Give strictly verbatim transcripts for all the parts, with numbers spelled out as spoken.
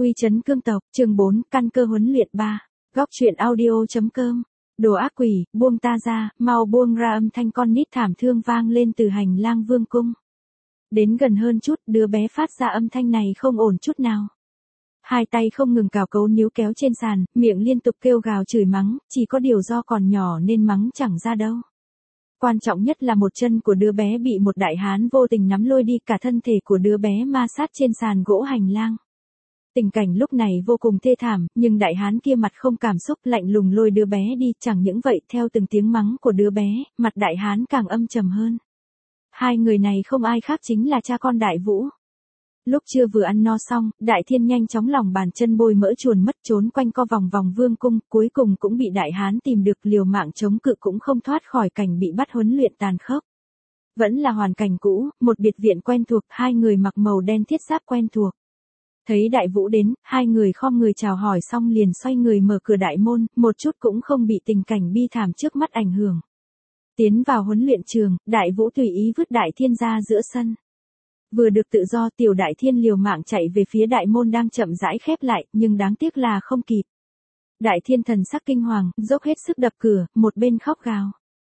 Uy chấn cương tộc, chương bốn, căn cơ huấn luyện ba. Góc truyện audio.com. Đồ ác quỷ, buông ta ra, mau buông ra, âm thanh con nít thảm thương vang lên từ hành lang vương cung. Đến gần hơn chút, đứa bé phát ra âm thanh này không ổn chút nào. Hai tay không ngừng cào cấu níu kéo trên sàn, miệng liên tục kêu gào chửi mắng, chỉ có điều do còn nhỏ nên mắng chẳng ra đâu. Quan trọng nhất là một chân của đứa bé bị một đại hán vô tình nắm lôi đi, cả thân thể của đứa bé ma sát trên sàn gỗ hành lang. Tình cảnh lúc này vô cùng thê thảm, nhưng đại hán kia mặt không cảm xúc, lạnh lùng lôi đứa bé đi, chẳng những vậy, theo từng tiếng mắng của đứa bé, mặt đại hán càng âm trầm hơn. Hai người này không ai khác chính là cha con Đại Vũ. Lúc chưa vừa ăn no xong, Đại Thiên nhanh chóng lòng bàn chân bôi mỡ chuồn mất, trốn quanh co vòng vòng vương cung, cuối cùng cũng bị đại hán tìm được, liều mạng chống cự cũng không thoát khỏi cảnh bị bắt huấn luyện tàn khốc. Vẫn là hoàn cảnh cũ, một biệt viện quen thuộc, hai người mặc màu đen thiết giáp quen thuộc. Thấy Đại Vũ đến, hai người khom người chào hỏi xong liền xoay người mở cửa đại môn, một chút cũng không bị tình cảnh bi thảm trước mắt ảnh hưởng. Tiến vào huấn luyện trường, Đại Vũ tùy ý vứt Đại Thiên ra giữa sân. Vừa được tự do, tiểu Đại Thiên liều mạng chạy về phía đại môn đang chậm rãi khép lại, nhưng đáng tiếc là không kịp. Đại Thiên thần sắc kinh hoàng, dốc hết sức đập cửa, một bên khóc gào.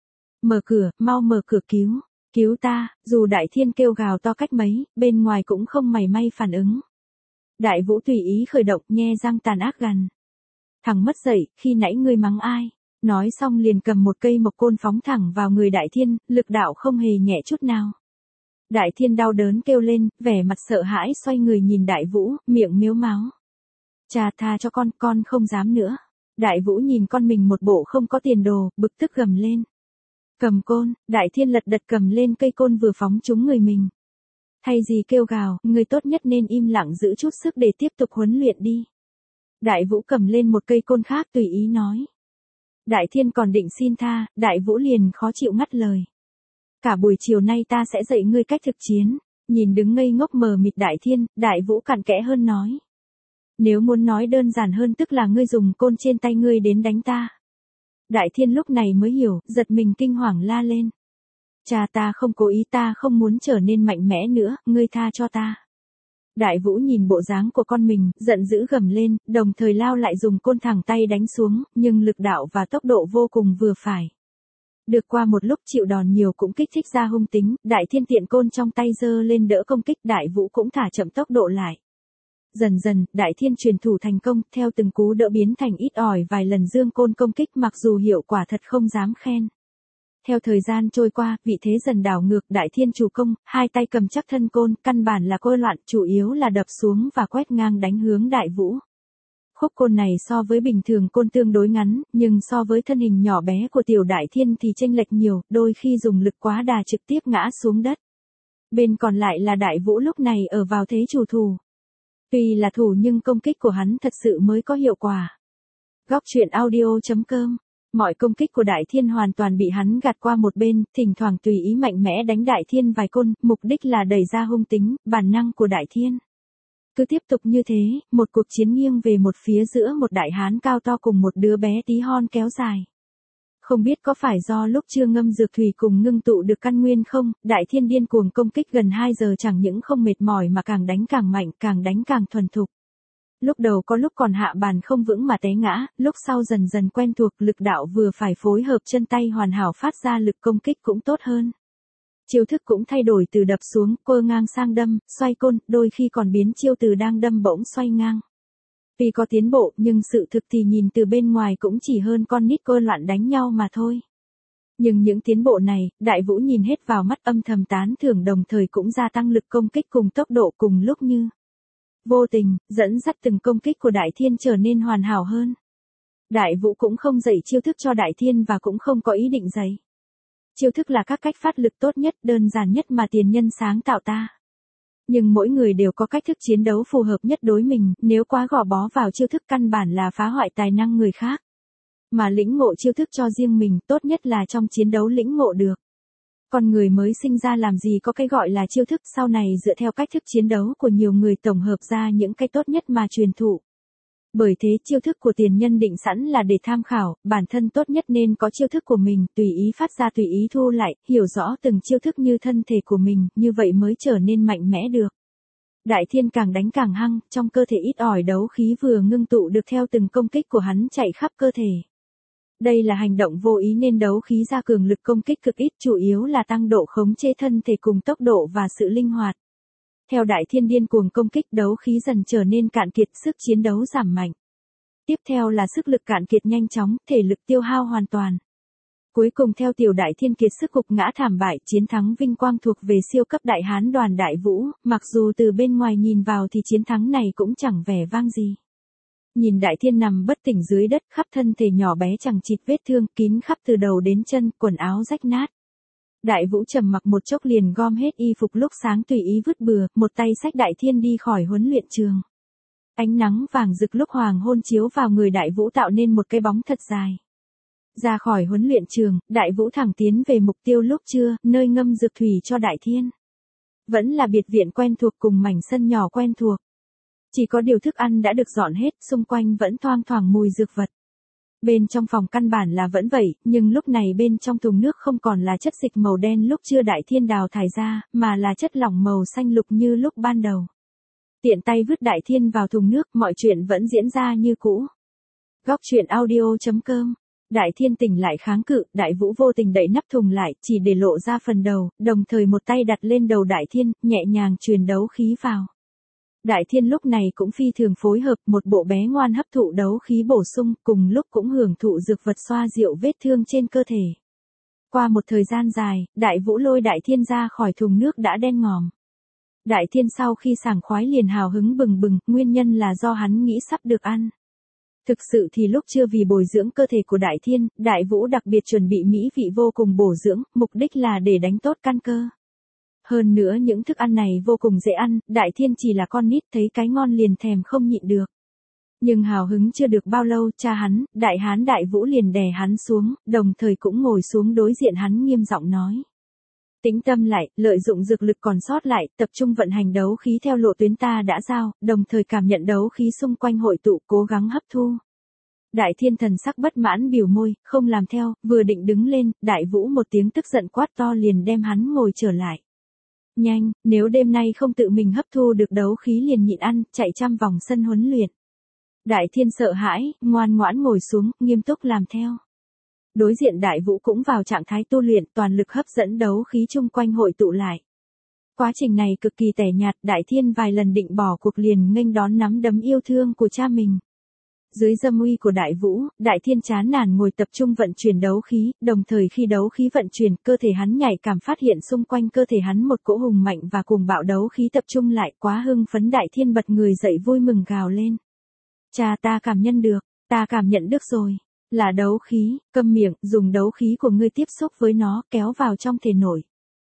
Mở cửa, mau mở cửa, cứu, cứu ta, dù Đại Thiên kêu gào to cách mấy, bên ngoài cũng không mảy may phản ứng. Đại Vũ tùy ý khởi động, nhe răng tàn ác gằn. Thằng mất dậy, khi nãy ngươi mắng ai? Nói xong liền cầm một cây mộc côn phóng thẳng vào người Đại Thiên, lực đạo không hề nhẹ chút nào. Đại Thiên đau đớn kêu lên, vẻ mặt sợ hãi xoay người nhìn Đại Vũ, miệng mếu máo. Cha tha cho con, con không dám nữa. Đại Vũ nhìn con mình một bộ không có tiền đồ, bực tức gầm lên. Cầm côn, Đại Thiên lật đật cầm lên cây côn vừa phóng trúng người mình. Thay gì kêu gào, người tốt nhất nên im lặng giữ chút sức để tiếp tục huấn luyện đi. Đại Vũ cầm lên một cây côn khác tùy ý nói. Đại Thiên còn định xin tha, Đại Vũ liền khó chịu ngắt lời. Cả buổi chiều nay ta sẽ dạy ngươi cách thực chiến. Nhìn đứng ngây ngốc mờ mịt Đại Thiên, Đại Vũ cặn kẽ hơn nói. Nếu muốn nói đơn giản hơn tức là ngươi dùng côn trên tay ngươi đến đánh ta. Đại Thiên lúc này mới hiểu, giật mình kinh hoàng la lên. Cha ta không cố ý, ta không muốn trở nên mạnh mẽ nữa, ngươi tha cho ta. Đại Vũ nhìn bộ dáng của con mình, giận dữ gầm lên, đồng thời lao lại dùng côn thẳng tay đánh xuống, nhưng lực đạo và tốc độ vô cùng vừa phải. Được qua một lúc chịu đòn nhiều cũng kích thích ra hung tính, Đại Thiên tiện côn trong tay giơ lên đỡ công kích, Đại Vũ cũng thả chậm tốc độ lại. Dần dần, Đại Thiên truyền thủ thành công, theo từng cú đỡ biến thành ít ỏi vài lần dương côn công kích, mặc dù hiệu quả thật không dám khen. Theo thời gian trôi qua, vị thế dần đảo ngược, Đại Thiên chủ công, hai tay cầm chắc thân côn, căn bản là cô loạn, chủ yếu là đập xuống và quét ngang đánh hướng Đại Vũ. Khúc côn này so với bình thường côn tương đối ngắn, nhưng so với thân hình nhỏ bé của tiểu Đại Thiên thì chênh lệch nhiều, đôi khi dùng lực quá đà trực tiếp ngã xuống đất. Bên còn lại là Đại Vũ lúc này ở vào thế chủ thủ. Tuy là thủ nhưng công kích của hắn thật sự mới có hiệu quả. Góc truyện audio.com. Mọi công kích của Đại Thiên hoàn toàn bị hắn gạt qua một bên, thỉnh thoảng tùy ý mạnh mẽ đánh Đại Thiên vài côn, mục đích là đẩy ra hung tính, bản năng của Đại Thiên. Cứ tiếp tục như thế, một cuộc chiến nghiêng về một phía giữa một đại hán cao to cùng một đứa bé tí hon kéo dài. Không biết có phải do lúc chưa ngâm dược thủy cùng ngưng tụ được căn nguyên không, Đại Thiên điên cuồng công kích gần hai giờ chẳng những không mệt mỏi mà càng đánh càng mạnh, càng đánh càng thuần thục. Lúc đầu có lúc còn hạ bàn không vững mà té ngã, lúc sau dần dần quen thuộc, lực đạo vừa phải phối hợp chân tay hoàn hảo, phát ra lực công kích cũng tốt hơn. Chiêu thức cũng thay đổi từ đập xuống, quơ ngang sang đâm, xoay côn, đôi khi còn biến chiêu từ đang đâm bỗng xoay ngang. Tuy có tiến bộ nhưng sự thực thì nhìn từ bên ngoài cũng chỉ hơn con nít cơ loạn đánh nhau mà thôi. Nhưng những tiến bộ này, Đại Vũ nhìn hết vào mắt, âm thầm tán thưởng, đồng thời cũng gia tăng lực công kích cùng tốc độ cùng lúc như vô tình, dẫn dắt từng công kích của Đại Thiên trở nên hoàn hảo hơn. Đại Vũ cũng không dạy chiêu thức cho Đại Thiên và cũng không có ý định dạy. Chiêu thức là các cách phát lực tốt nhất, đơn giản nhất mà tiền nhân sáng tạo ta. Nhưng mỗi người đều có cách thức chiến đấu phù hợp nhất đối mình, nếu quá gò bó vào chiêu thức căn bản là phá hoại tài năng người khác. Mà lĩnh ngộ chiêu thức cho riêng mình, tốt nhất là trong chiến đấu lĩnh ngộ được. Con người mới sinh ra làm gì có cái gọi là chiêu thức, sau này dựa theo cách thức chiến đấu của nhiều người tổng hợp ra những cái tốt nhất mà truyền thụ. Bởi thế chiêu thức của tiền nhân định sẵn là để tham khảo, bản thân tốt nhất nên có chiêu thức của mình, tùy ý phát ra tùy ý thu lại, hiểu rõ từng chiêu thức như thân thể của mình, như vậy mới trở nên mạnh mẽ được. Đại Thiên càng đánh càng hăng, trong cơ thể ít ỏi đấu khí vừa ngưng tụ được theo từng công kích của hắn chạy khắp cơ thể. Đây là hành động vô ý nên đấu khí ra cường lực công kích cực ít, chủ yếu là tăng độ khống chế thân thể cùng tốc độ và sự linh hoạt. Theo Đại Thiên điên cuồng công kích, đấu khí dần trở nên cạn kiệt, sức chiến đấu giảm mạnh. Tiếp theo là sức lực cạn kiệt nhanh chóng, thể lực tiêu hao hoàn toàn. Cuối cùng theo Tiểu Đại Thiên kiệt sức gục ngã thảm bại, chiến thắng vinh quang thuộc về siêu cấp đại hán Đoàn Đại Vũ, mặc dù từ bên ngoài nhìn vào thì chiến thắng này cũng chẳng vẻ vang gì. Nhìn Đại Thiên nằm bất tỉnh dưới đất, khắp thân thể nhỏ bé chẳng chịt vết thương, kín khắp từ đầu đến chân, quần áo rách nát. Đại Vũ trầm mặc một chốc liền gom hết y phục lúc sáng tùy ý vứt bừa, một tay xách Đại Thiên đi khỏi huấn luyện trường. Ánh nắng vàng rực lúc hoàng hôn chiếu vào người Đại Vũ tạo nên một cái bóng thật dài. Ra khỏi huấn luyện trường, Đại Vũ thẳng tiến về mục tiêu lúc trưa, nơi ngâm dược thủy cho Đại Thiên. Vẫn là biệt viện quen thuộc cùng mảnh sân nhỏ quen thuộc. Chỉ có điều thức ăn đã được dọn hết, xung quanh vẫn thoang thoảng mùi dược vật. Bên trong phòng căn bản là vẫn vậy, nhưng lúc này bên trong thùng nước không còn là chất dịch màu đen lúc chưa Đại Thiên đào thải ra, mà là chất lỏng màu xanh lục như lúc ban đầu. Tiện tay vứt Đại Thiên vào thùng nước, mọi chuyện vẫn diễn ra như cũ. Góc truyện audio chấm com. Đại Thiên tỉnh lại kháng cự, Đại Vũ vô tình đậy nắp thùng lại, chỉ để lộ ra phần đầu, đồng thời một tay đặt lên đầu Đại Thiên, nhẹ nhàng truyền đấu khí vào. Đại Thiên lúc này cũng phi thường phối hợp, một bộ bé ngoan hấp thụ đấu khí bổ sung, cùng lúc cũng hưởng thụ dược vật xoa dịu vết thương trên cơ thể. Qua một thời gian dài, Đại Vũ lôi Đại Thiên ra khỏi thùng nước đã đen ngòm. Đại Thiên sau khi sảng khoái liền hào hứng bừng bừng, nguyên nhân là do hắn nghĩ sắp được ăn. Thực sự thì lúc chưa vì bồi dưỡng cơ thể của Đại Thiên, Đại Vũ đặc biệt chuẩn bị mỹ vị vô cùng bổ dưỡng, mục đích là để đánh tốt căn cơ. Hơn nữa những thức ăn này vô cùng dễ ăn, Đại Thiên chỉ là con nít thấy cái ngon liền thèm không nhịn được. Nhưng hào hứng chưa được bao lâu, cha hắn, Đại Hán Đại Vũ liền đè hắn xuống, đồng thời cũng ngồi xuống đối diện hắn nghiêm giọng nói. Tĩnh tâm lại, lợi dụng dược lực còn sót lại, tập trung vận hành đấu khí theo lộ tuyến ta đã giao, đồng thời cảm nhận đấu khí xung quanh hội tụ, cố gắng hấp thu. Đại Thiên thần sắc bất mãn biểu môi, không làm theo, vừa định đứng lên, Đại Vũ một tiếng tức giận quát to liền đem hắn ngồi trở lại. Nhanh, nếu đêm nay không tự mình hấp thu được đấu khí liền nhịn ăn, chạy trăm vòng sân huấn luyện. Đại Thiên sợ hãi, ngoan ngoãn ngồi xuống, nghiêm túc làm theo. Đối diện Đại Vũ cũng vào trạng thái tu luyện, toàn lực hấp dẫn đấu khí chung quanh hội tụ lại. Quá trình này cực kỳ tẻ nhạt, Đại Thiên vài lần định bỏ cuộc liền nghênh đón nắm đấm yêu thương của cha mình. Dưới dâm uy của Đại Vũ, Đại Thiên chán nản ngồi tập trung vận chuyển đấu khí, đồng thời khi đấu khí vận chuyển, cơ thể hắn nhạy cảm phát hiện xung quanh cơ thể hắn một cỗ hùng mạnh và cùng bạo đấu khí tập trung lại, quá hưng phấn Đại Thiên bật người dậy vui mừng gào lên. Cha, ta cảm nhận được, ta cảm nhận được rồi. Là đấu khí, câm miệng, dùng đấu khí của ngươi tiếp xúc với nó, kéo vào trong thể nội.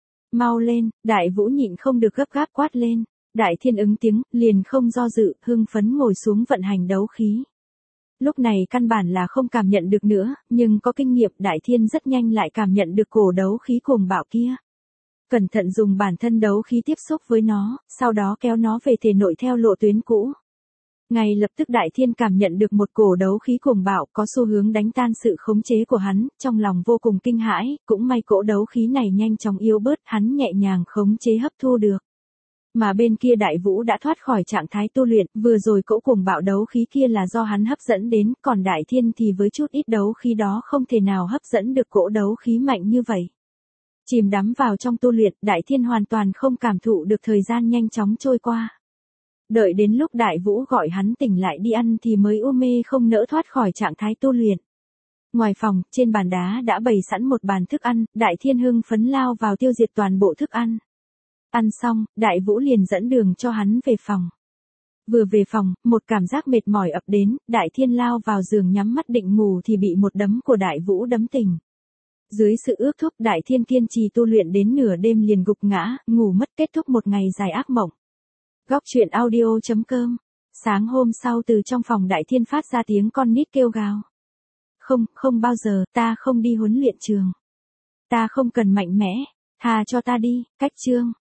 Mau lên, Đại Vũ nhịn không được gấp gáp quát lên. Đại Thiên ứng tiếng, liền không do dự, hưng phấn ngồi xuống vận hành đấu khí. Lúc này căn bản là không cảm nhận được nữa, nhưng có kinh nghiệm Đại Thiên rất nhanh lại cảm nhận được cổ đấu khí cuồng bạo kia. Cẩn thận dùng bản thân đấu khí tiếp xúc với nó, sau đó kéo nó về thể nội theo lộ tuyến cũ. Ngay lập tức Đại Thiên cảm nhận được một cổ đấu khí cuồng bạo có xu hướng đánh tan sự khống chế của hắn, trong lòng vô cùng kinh hãi, cũng may cỗ đấu khí này nhanh chóng yếu bớt, hắn nhẹ nhàng khống chế hấp thu được. Mà bên kia Đại Vũ đã thoát khỏi trạng thái tu luyện, vừa rồi cỗ cuồng bạo đấu khí kia là do hắn hấp dẫn đến, còn Đại Thiên thì với chút ít đấu khí đó không thể nào hấp dẫn được cỗ đấu khí mạnh như vậy. Chìm đắm vào trong tu luyện, Đại Thiên hoàn toàn không cảm thụ được thời gian nhanh chóng trôi qua. Đợi đến lúc Đại Vũ gọi hắn tỉnh lại đi ăn thì mới u mê không nỡ thoát khỏi trạng thái tu luyện. Ngoài phòng, trên bàn đá đã bày sẵn một bàn thức ăn, Đại Thiên hưng phấn lao vào tiêu diệt toàn bộ thức ăn. Ăn xong, Đại Vũ liền dẫn đường cho hắn về phòng. Vừa về phòng, một cảm giác mệt mỏi ập đến, Đại Thiên lao vào giường nhắm mắt định ngủ thì bị một đấm của Đại Vũ đấm tỉnh. Dưới sự ước thúc, Đại Thiên kiên trì tu luyện đến nửa đêm liền gục ngã, ngủ mất, kết thúc một ngày dài ác mộng. Góc truyện audio chấm com. Sáng hôm sau từ trong phòng Đại Thiên phát ra tiếng con nít kêu gào. Không, không bao giờ, ta không đi huấn luyện trường. Ta không cần mạnh mẽ, tha cho ta đi, cách chương.